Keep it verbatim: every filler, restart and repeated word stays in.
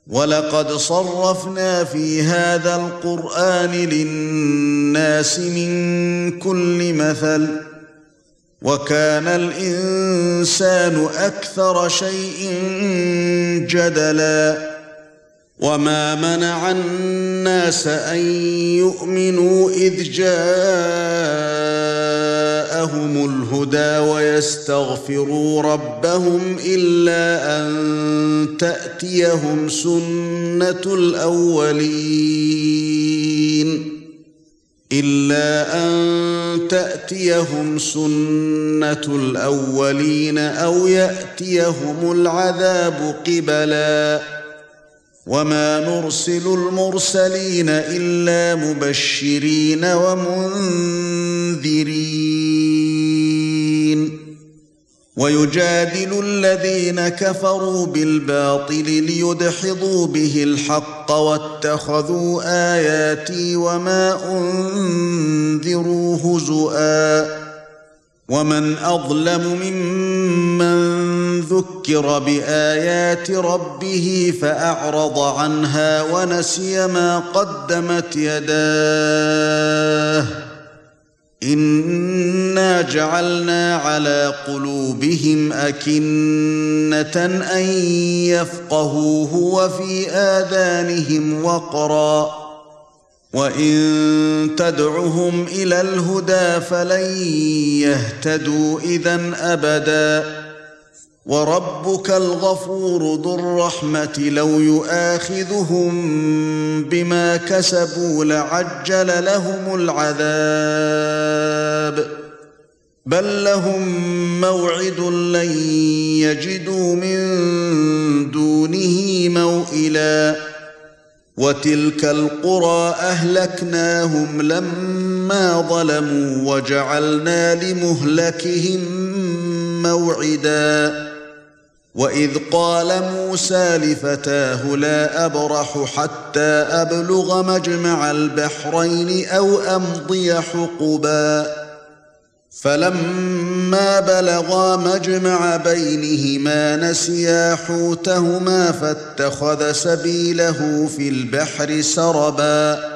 وَلَقَدْ صَرَّفْنَا فِي هَذَا الْقُرْآنِ لِلنَّاسِ مِنْ كُلِّ مَثَلٍ وَكَانَ الْإِنسَانُ أَكْثَرَ شَيْءٍ جَدَلًا وَمَا مَنَعَ النَّاسَ أَن يُؤْمِنُوا إِذْ جَاءَهُمُ الْهُدَى وَيَسْتَغْفِرُوا رَبَّهُمْ إِلَّا أَن تَأْتِيَهُمْ سُنَّةُ الْأَوَّلِينَ إِلَّا أَن تَأْتِيَهُمْ سُنَّةُ الْأَوَّلِينَ أَوْ يَأْتِيَهُمُ الْعَذَابُ قِبَلًا وَمَا نُرْسِلُ الْمُرْسَلِينَ إِلَّا مُبَشِّرِينَ وَمُنذِرِينَ وَيُجَادِلُ الَّذِينَ كَفَرُوا بِالْبَاطِلِ لِيُدْحِضُوا بِهِ الْحَقَّ وَاتَّخَذُوا آيَاتِي وَمَا أُنذِرُوا هُزُوًا وَمَنْ أَظْلَمُ مِمَّنْ ذُكِّرَ بِآيَاتِ رَبِّهِ فَأَعْرَضَ عَنْهَا وَنَسِيَ مَا قَدَّمَتْ يَدَاهُ إِنَّا جَعَلْنَا عَلَى قُلُوبِهِمْ أَكِنَّةً أَن يَفْقَهُوهُ وَفِي آذَانِهِمْ وَقْرًا وَإِن تَدْعُهُمْ إِلَى الْهُدَى فَلَن يَهْتَدُوا إِذًا أَبَدًا وَرَبُّكَ الْغَفُورُ ذُو الرَّحْمَةِ لَوْ يُؤَاخِذُهُم بِمَا كَسَبُوا لَعَجَّلَ لَهُمُ الْعَذَابَ بَل لَّهُم مَّوْعِدٌ لَّن يَجِدُوا مِن دُونِهِ مَوْئِلًا وَتِلْكَ الْقُرَىٰ أَهْلَكْنَاهُمْ لَمَّا ظَلَمُوا وَجَعَلْنَا لِمُهْلِكِهِم مَّوْعِدًا وَإِذْ قَالَ مُوسَى لِفَتَاهُ لَا أَبْرَحُ حَتَّىٰ أَبْلُغَ مَجْمَعَ الْبَحْرَيْنِ أَوْ أَمْضِيَ حُقُبًا فَلَمَّا بَلَغَا مَجْمَعَ بَيْنِهِمَا نَسِيَا حُوتَهُمَا فَاتَّخَذَ سَبِيلَهُ فِي الْبَحْرِ سَرَبًا